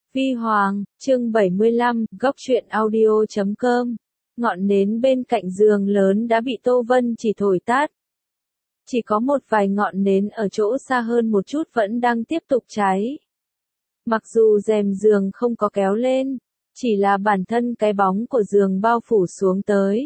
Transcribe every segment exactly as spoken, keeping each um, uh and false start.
Vi Hoàng, chương bảy mươi lăm, góc truyện audio chấm com. Ngọn nến bên cạnh giường lớn đã bị Tô Vân Chỉ thổi tắt. Chỉ có một vài ngọn nến ở chỗ xa hơn một chút vẫn đang tiếp tục cháy. Mặc dù rèm giường không có kéo lên, chỉ là bản thân cái bóng của giường bao phủ xuống tới.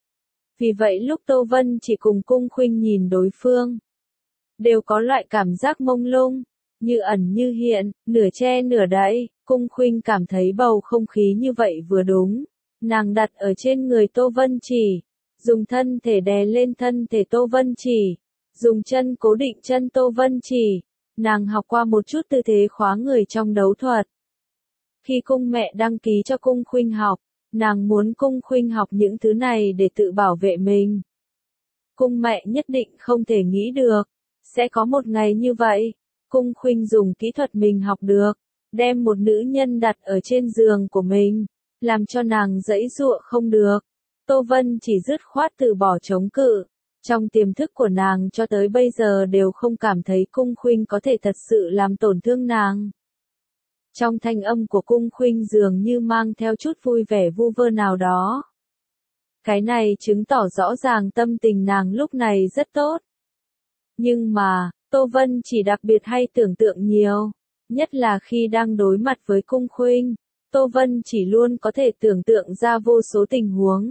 Vì vậy lúc Tô Vân Chỉ cùng Cung Khuynh nhìn đối phương, đều có loại cảm giác mông lung, như ẩn như hiện, nửa che nửa đậy. Cung Khuynh cảm thấy bầu không khí như vậy vừa đúng. Nàng đặt ở trên người Tô Vân Chỉ, dùng thân thể đè lên thân thể Tô Vân Chỉ, dùng chân cố định chân Tô Vân Chỉ. Nàng học qua một chút tư thế khóa người trong đấu thuật. Khi cung mẹ đăng ký cho Cung Khuynh học, nàng muốn Cung Khuynh học những thứ này để tự bảo vệ mình. Cung mẹ nhất định không thể nghĩ được, sẽ có một ngày như vậy. Cung Khuynh dùng kỹ thuật mình học được, đem một nữ nhân đặt ở trên giường của mình, làm cho nàng giãy giụa không được. Tô Vân Chỉ dứt khoát từ bỏ chống cự. Trong tiềm thức của nàng cho tới bây giờ đều không cảm thấy Cung Khuynh có thể thật sự làm tổn thương nàng. Trong thanh âm của Cung Khuynh dường như mang theo chút vui vẻ vu vơ nào đó. Cái này chứng tỏ rõ ràng tâm tình nàng lúc này rất tốt. Nhưng mà, Tô Vân Chỉ đặc biệt hay tưởng tượng nhiều, nhất là khi đang đối mặt với Cung Khuynh, Tô Vân Chỉ luôn có thể tưởng tượng ra vô số tình huống.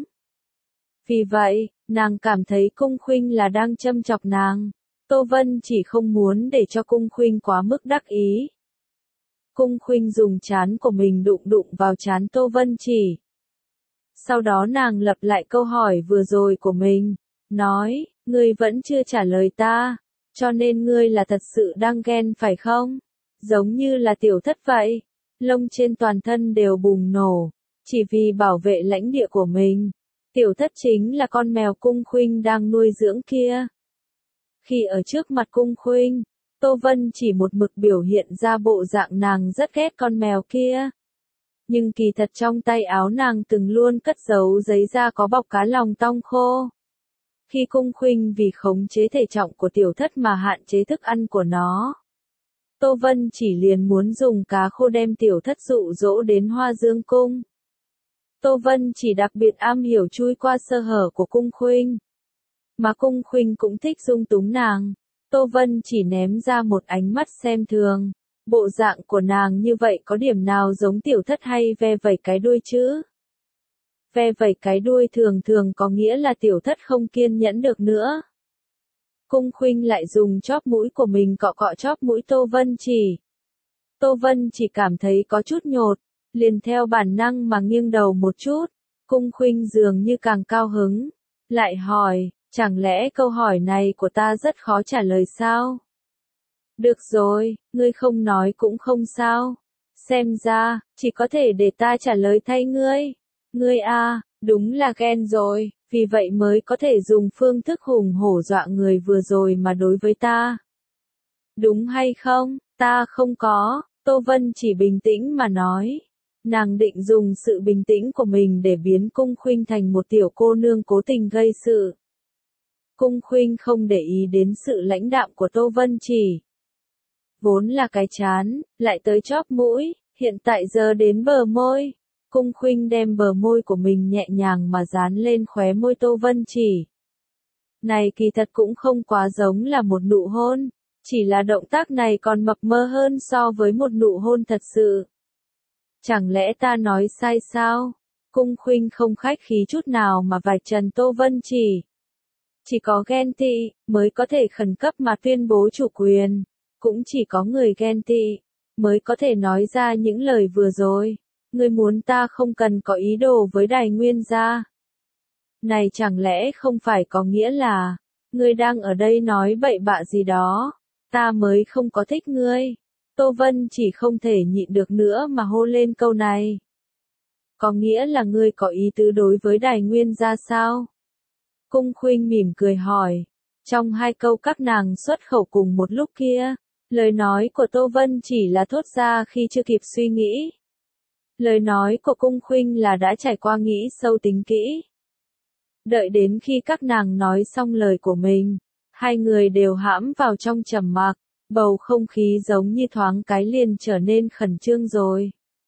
Vì vậy, nàng cảm thấy Cung Khuynh là đang châm chọc nàng. Tô Vân Chỉ không muốn để cho Cung Khuynh quá mức đắc ý. Cung Khuynh dùng trán của mình đụng đụng vào trán Tô Vân Chỉ. Sau đó nàng lặp lại câu hỏi vừa rồi của mình, nói, ngươi vẫn chưa trả lời ta, cho nên ngươi là thật sự đang ghen phải không? Giống như là tiểu thất vậy, lông trên toàn thân đều bùng nổ, chỉ vì bảo vệ lãnh địa của mình. Tiểu thất chính là con mèo Cung Khuynh đang nuôi dưỡng kia. Khi ở trước mặt Cung Khuynh, Tô Vân Chỉ một mực biểu hiện ra bộ dạng nàng rất ghét con mèo kia. Nhưng kỳ thật trong tay áo nàng từng luôn cất giấu giấy da có bọc cá lòng tong khô. Khi Cung Khuynh vì khống chế thể trọng của tiểu thất mà hạn chế thức ăn của nó, Tô Vân Chỉ liền muốn dùng cá khô đem tiểu thất dụ dỗ đến Hoa Dương Cung. Tô Vân Chỉ đặc biệt am hiểu chui qua sơ hở của Cung Khuynh. Mà Cung Khuynh cũng thích dung túng nàng. Tô Vân Chỉ ném ra một ánh mắt xem thường. Bộ dạng của nàng như vậy có điểm nào giống tiểu thất hay ve vẩy cái đuôi chứ? Ve vẩy cái đuôi thường thường có nghĩa là tiểu thất không kiên nhẫn được nữa. Cung Khuynh lại dùng chóp mũi của mình cọ cọ chóp mũi Tô Vân Chỉ. Tô Vân Chỉ cảm thấy có chút nhột, liền theo bản năng mà nghiêng đầu một chút. Cung Khuynh dường như càng cao hứng, lại hỏi, chẳng lẽ câu hỏi này của ta rất khó trả lời sao? Được rồi, ngươi không nói cũng không sao. Xem ra, chỉ có thể để ta trả lời thay ngươi. Ngươi a, đúng là ghen rồi, vì vậy mới có thể dùng phương thức hùng hổ dọa người vừa rồi mà đối với ta. Đúng hay không? Ta không có, Tô Vân Chỉ bình tĩnh mà nói. Nàng định dùng sự bình tĩnh của mình để biến Cung Khuynh thành một tiểu cô nương cố tình gây sự. Cung Khuynh không để ý đến sự lãnh đạm của Tô Vân Chỉ. Vốn là cái chán, lại tới chóp mũi, hiện tại giờ đến bờ môi. Cung Khuynh đem bờ môi của mình nhẹ nhàng mà dán lên khóe môi Tô Vân Chỉ. Này kỳ thật cũng không quá giống là một nụ hôn, chỉ là động tác này còn mập mờ hơn so với một nụ hôn thật sự. Chẳng lẽ ta nói sai sao? Cung Khuynh không khách khí chút nào mà vạch trần Tô Vân Chỉ. Chỉ có ghen tị mới có thể khẩn cấp mà tuyên bố chủ quyền, cũng chỉ có người ghen tị mới có thể nói ra những lời vừa rồi. Ngươi muốn ta không cần có ý đồ với Đài Nguyên gia. Này chẳng lẽ không phải có nghĩa là, ngươi đang ở đây nói bậy bạ gì đó, ta mới không có thích ngươi. Tô Vân Chỉ không thể nhịn được nữa mà hô lên câu này. Có nghĩa là ngươi có ý tứ đối với Đài Nguyên gia sao? Cung Khuynh mỉm cười hỏi. Trong hai câu các nàng xuất khẩu cùng một lúc kia, lời nói của Tô Vân Chỉ là thốt ra khi chưa kịp suy nghĩ. Lời nói của Cung Khuynh là đã trải qua nghĩ sâu tính kỹ. Đợi đến khi các nàng nói xong lời của mình, hai người đều hãm vào trong trầm mặc, bầu không khí giống như thoáng cái liền trở nên khẩn trương rồi.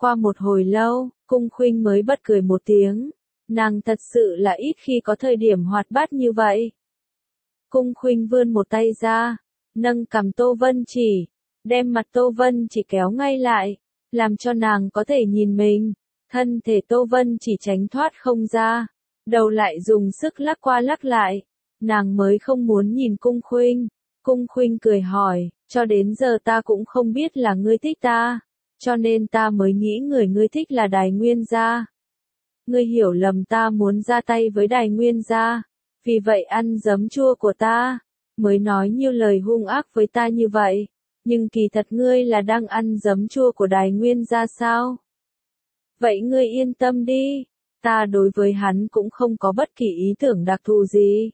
qua một hồi lâu, Cung Khuynh mới bật cười một tiếng. Nàng thật sự là ít khi có thời điểm hoạt bát như vậy. Cung Khuynh vươn một tay ra, nâng cằm Tô Vân Chỉ, đem mặt Tô Vân Chỉ kéo ngay lại, làm cho nàng có thể nhìn mình. Thân thể Tô Vân Chỉ tránh thoát không ra, đầu lại dùng sức lắc qua lắc lại. Nàng mới không muốn nhìn Cung Khuynh. Cung Khuynh cười hỏi, cho đến giờ ta cũng không biết là ngươi thích ta, cho nên ta mới nghĩ người ngươi thích là Đài Nguyên gia. Ngươi hiểu lầm ta muốn ra tay với Đài Nguyên gia, vì vậy ăn giấm chua của ta, mới nói nhiều lời hung ác với ta như vậy, nhưng kỳ thật ngươi là đang ăn giấm chua của Đài Nguyên gia sao? Vậy ngươi yên tâm đi, ta đối với hắn cũng không có bất kỳ ý tưởng đặc thù gì.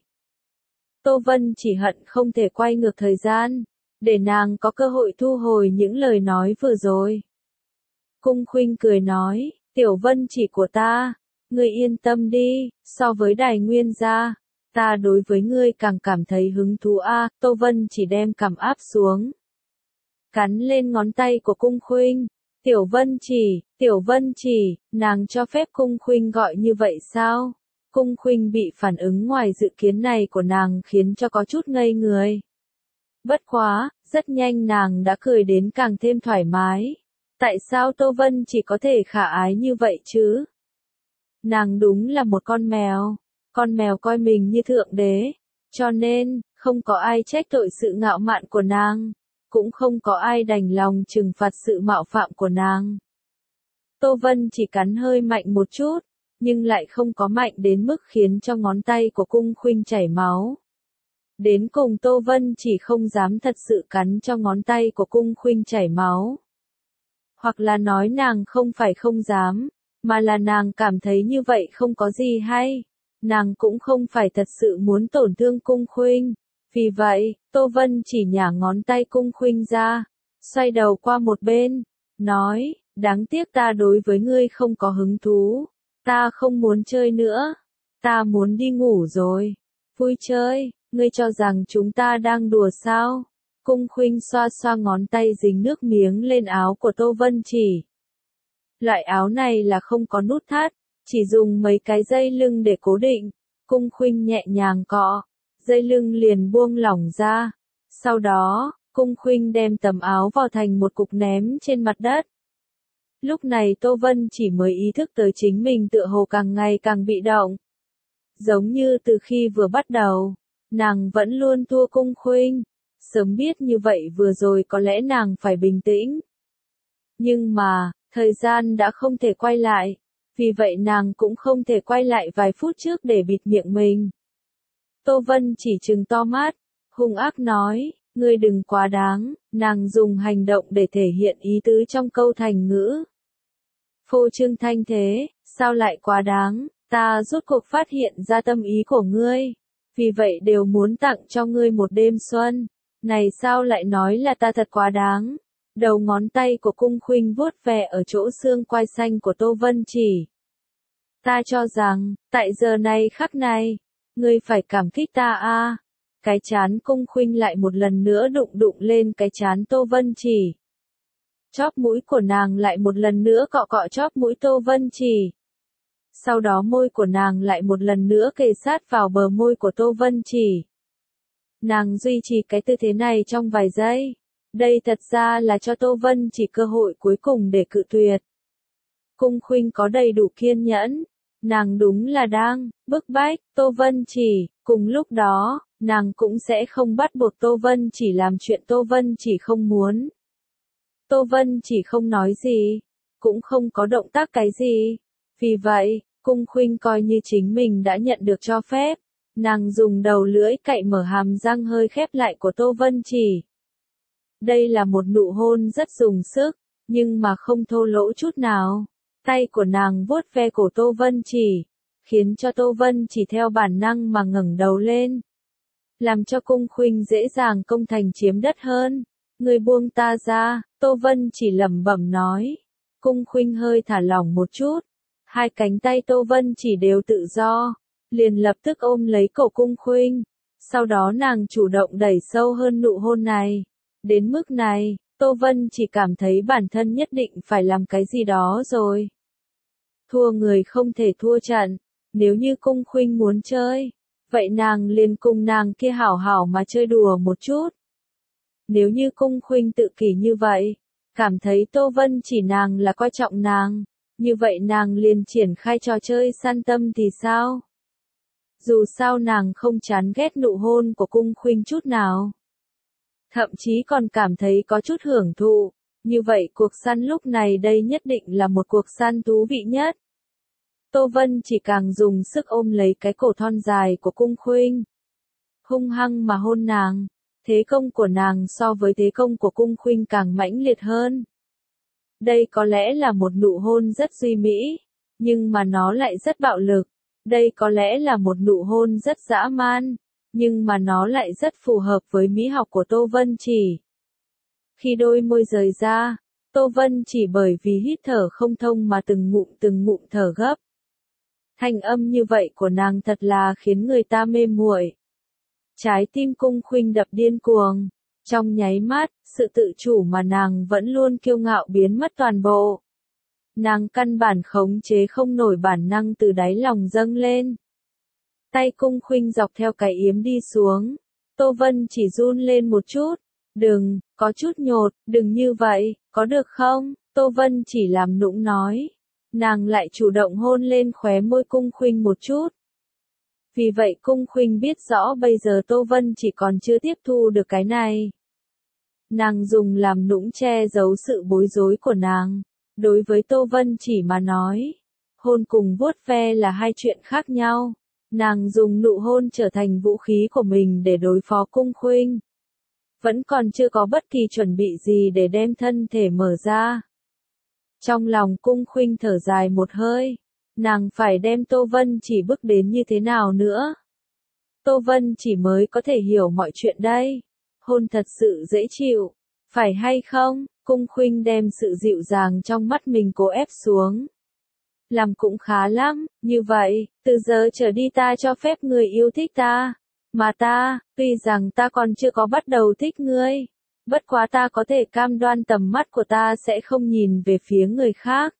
Tô Vân chỉ hận không thể quay ngược thời gian, để nàng có cơ hội thu hồi những lời nói vừa rồi. Cung Khuynh cười nói, Tiểu Vân Chỉ của ta, ngươi yên tâm đi, so với Đài Nguyên gia, ta đối với ngươi càng cảm thấy hứng thú a. À, Tô Vân chỉ đem cằm áp xuống, cắn lên ngón tay của Cung Khuynh. Tiểu Vân Chỉ, Tiểu Vân Chỉ, nàng cho phép Cung Khuynh gọi như vậy sao? Cung Khuynh bị phản ứng ngoài dự kiến này của nàng khiến cho có chút ngây người. Bất quá, rất nhanh nàng đã cười đến càng thêm thoải mái. Tại sao Tô Vân chỉ có thể khả ái như vậy chứ? Nàng đúng là một con mèo, con mèo coi mình như thượng đế, cho nên, không có ai trách tội sự ngạo mạn của nàng, cũng không có ai đành lòng trừng phạt sự mạo phạm của nàng. Tô Vân chỉ cắn hơi mạnh một chút, nhưng lại không có mạnh đến mức khiến cho ngón tay của Cung Khuynh chảy máu. Đến cùng Tô Vân chỉ không dám thật sự cắn cho ngón tay của Cung Khuynh chảy máu. Hoặc là nói nàng không phải không dám, mà là nàng cảm thấy như vậy không có gì hay. Nàng cũng không phải thật sự muốn tổn thương Cung Khuynh. Vì vậy, Tô Vân chỉ nhả ngón tay Cung Khuynh ra, xoay đầu qua một bên, nói, đáng tiếc ta đối với ngươi không có hứng thú. Ta không muốn chơi nữa. Ta muốn đi ngủ rồi. Vui chơi, ngươi cho rằng chúng ta đang đùa sao? Cung Khuynh xoa xoa ngón tay dính nước miếng lên áo của Tô Vân Chỉ. Loại áo này là không có nút thắt, chỉ dùng mấy cái dây lưng để cố định. Cung Khuynh nhẹ nhàng cọ, dây lưng liền buông lỏng ra. Sau đó, Cung Khuynh đem tấm áo vào thành một cục ném trên mặt đất. Lúc này Tô Vân chỉ mới ý thức tới chính mình tựa hồ càng ngày càng bị động. Giống như từ khi vừa bắt đầu, nàng vẫn luôn thua Cung Khuynh. Sớm biết như vậy vừa rồi có lẽ nàng phải bình tĩnh. Nhưng mà, thời gian đã không thể quay lại, vì vậy nàng cũng không thể quay lại vài phút trước để bịt miệng mình. Tô Vân chỉ trừng to mắt, hung ác nói, ngươi đừng quá đáng, nàng dùng hành động để thể hiện ý tứ trong câu thành ngữ. Phô trương thanh thế, sao lại quá đáng, ta rốt cuộc phát hiện ra tâm ý của ngươi, vì vậy đều muốn tặng cho ngươi một đêm xuân, này sao lại nói là ta thật quá đáng. Đầu ngón tay của Cung Khuynh vuốt ve ở chỗ xương quai xanh của Tô Vân Chỉ. Ta cho rằng, tại giờ này khắc này, ngươi phải cảm kích ta a. À. Cái chán Cung Khuynh lại một lần nữa đụng đụng lên cái chán Tô Vân Chỉ. Chóp mũi của nàng lại một lần nữa cọ cọ chóp mũi Tô Vân Chỉ. Sau đó môi của nàng lại một lần nữa kề sát vào bờ môi của Tô Vân Chỉ. Nàng duy trì cái tư thế này trong vài giây. Đây thật ra là cho Tô Vân Chỉ cơ hội cuối cùng để cự tuyệt. Cung Khuynh có đầy đủ kiên nhẫn. Nàng đúng là đang bức bách Tô Vân Chỉ. Cùng lúc đó, nàng cũng sẽ không bắt buộc Tô Vân Chỉ làm chuyện Tô Vân Chỉ không muốn. Tô Vân Chỉ không nói gì, cũng không có động tác cái gì. Vì vậy, Cung Khuynh coi như chính mình đã nhận được cho phép. Nàng dùng đầu lưỡi cạy mở hàm răng hơi khép lại của Tô Vân Chỉ. Đây là một nụ hôn rất dùng sức, nhưng mà không thô lỗ chút nào. Tay của nàng vuốt ve cổ Tô Vân Chỉ, khiến cho Tô Vân Chỉ theo bản năng mà ngẩng đầu lên. Làm cho Cung Khuynh dễ dàng công thành chiếm đất hơn. Người buông ta ra, Tô Vân Chỉ lẩm bẩm nói. Cung Khuynh hơi thả lỏng một chút. Hai cánh tay Tô Vân Chỉ đều tự do, liền lập tức ôm lấy cổ Cung Khuynh. Sau đó nàng chủ động đẩy sâu hơn nụ hôn này. Đến mức này, Tô Vân chỉ cảm thấy bản thân nhất định phải làm cái gì đó rồi. Thua người không thể thua trận, nếu như Cung Khuynh muốn chơi, vậy nàng liền cùng nàng kia hảo hảo mà chơi đùa một chút. Nếu như Cung Khuynh tự kỷ như vậy, cảm thấy Tô Vân chỉ nàng là coi trọng nàng, như vậy nàng liền triển khai trò chơi săn tâm thì sao? Dù sao nàng không chán ghét nụ hôn của Cung Khuynh chút nào. Thậm chí còn cảm thấy có chút hưởng thụ, như vậy cuộc săn lúc này đây nhất định là một cuộc săn thú vị nhất. Tô Vân chỉ càng dùng sức ôm lấy cái cổ thon dài của Cung Khuynh, hung hăng mà hôn nàng, thế công của nàng so với thế công của Cung Khuynh càng mãnh liệt hơn. Đây có lẽ là một nụ hôn rất duy mỹ, nhưng mà nó lại rất bạo lực. Đây có lẽ là một nụ hôn rất dã man, nhưng mà nó lại rất phù hợp với mỹ học của Tô Vân Chỉ. Khi đôi môi rời ra, Tô Vân Chỉ bởi vì hít thở không thông mà từng ngụm từng ngụm thở gấp. Thanh âm như vậy của nàng thật là khiến người ta mê muội. Trái tim Cung Khuynh đập điên cuồng, trong nháy mắt, sự tự chủ mà nàng vẫn luôn kiêu ngạo biến mất toàn bộ. Nàng căn bản khống chế không nổi bản năng từ đáy lòng dâng lên. Tay Cung Khuynh dọc theo cái yếm đi xuống, Tô Vân chỉ run lên một chút. Đừng, có chút nhột, đừng như vậy, có được không? Tô Vân chỉ làm nũng nói. Nàng lại chủ động hôn lên khóe môi Cung Khuynh một chút. Vì vậy Cung Khuynh biết rõ bây giờ Tô Vân chỉ còn chưa tiếp thu được cái này. Nàng dùng làm nũng che giấu sự bối rối của nàng. Đối với Tô Vân chỉ mà nói, hôn cùng vuốt ve là hai chuyện khác nhau. Nàng dùng nụ hôn trở thành vũ khí của mình để đối phó Cung Khuynh. Vẫn còn chưa có bất kỳ chuẩn bị gì để đem thân thể mở ra. Trong lòng Cung Khuynh thở dài một hơi, nàng phải đem Tô Vân chỉ bước đến như thế nào nữa. Tô Vân chỉ mới có thể hiểu mọi chuyện đây. Hôn thật sự dễ chịu, phải hay không? Cung Khuynh đem sự dịu dàng trong mắt mình cố ép xuống. Làm cũng khá lắm, như vậy, từ giờ trở đi ta cho phép người yêu thích ta. Mà ta, tuy rằng ta còn chưa có bắt đầu thích ngươi, bất quá ta có thể cam đoan tầm mắt của ta sẽ không nhìn về phía người khác.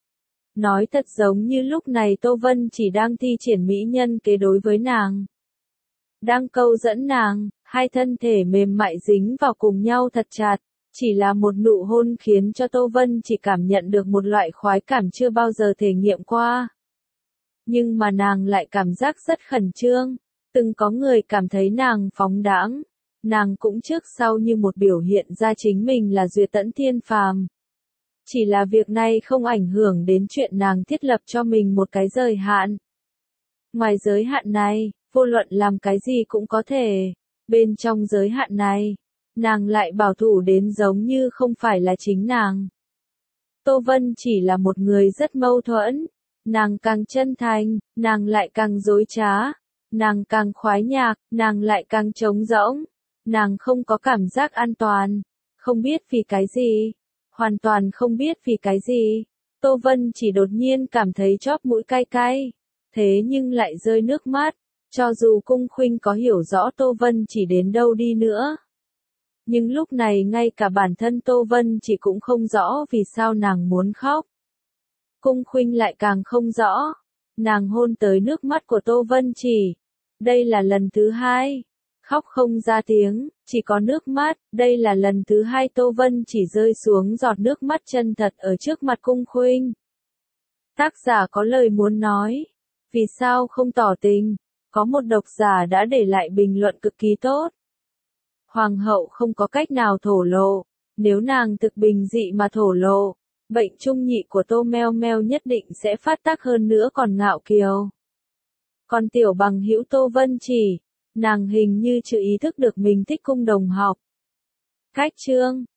Nói thật giống như lúc này Tô Vân chỉ đang thi triển mỹ nhân kế đối với nàng. Đang câu dẫn nàng, hai thân thể mềm mại dính vào cùng nhau thật chặt. Chỉ là một nụ hôn khiến cho Tô Vân chỉ cảm nhận được một loại khoái cảm chưa bao giờ thể nghiệm qua. Nhưng mà nàng lại cảm giác rất khẩn trương. Từng có người cảm thấy nàng phóng đãng. Nàng cũng trước sau như một biểu hiện ra chính mình là duyệt tẫn thiên phàm. Chỉ là việc này không ảnh hưởng đến chuyện nàng thiết lập cho mình một cái giới hạn. Ngoài giới hạn này, vô luận làm cái gì cũng có thể. Bên trong giới hạn này, nàng lại bảo thủ đến giống như không phải là chính nàng. Tô Vân chỉ là một người rất mâu thuẫn. Nàng càng chân thành, nàng lại càng dối trá. Nàng càng khoái nhạc, nàng lại càng trống rỗng. Nàng không có cảm giác an toàn. Không biết vì cái gì. Hoàn toàn không biết vì cái gì. Tô Vân chỉ đột nhiên cảm thấy chóp mũi cay cay. Thế nhưng lại rơi nước mắt. Cho dù Cung Khuynh có hiểu rõ Tô Vân chỉ đến đâu đi nữa. Nhưng lúc này ngay cả bản thân Tô Vân chỉ cũng không rõ vì sao nàng muốn khóc. Cung Khuynh lại càng không rõ. Nàng hôn tới nước mắt của Tô Vân chỉ. Đây là lần thứ hai. Khóc không ra tiếng, chỉ có nước mắt. Đây là lần thứ hai Tô Vân chỉ rơi xuống giọt nước mắt chân thật ở trước mặt Cung Khuynh. Tác giả có lời muốn nói. Vì sao không tỏ tình? Có một độc giả đã để lại bình luận cực kỳ tốt. Hoàng hậu không có cách nào thổ lộ. Nếu nàng thực bình dị mà thổ lộ, bệnh trung nhị của Tô Meo Meo nhất định sẽ phát tác hơn nữa còn ngạo kiều. Còn tiểu bằng hữu Tô Vân chỉ, nàng hình như chưa ý thức được mình thích Cung Đồng Học. Cách chương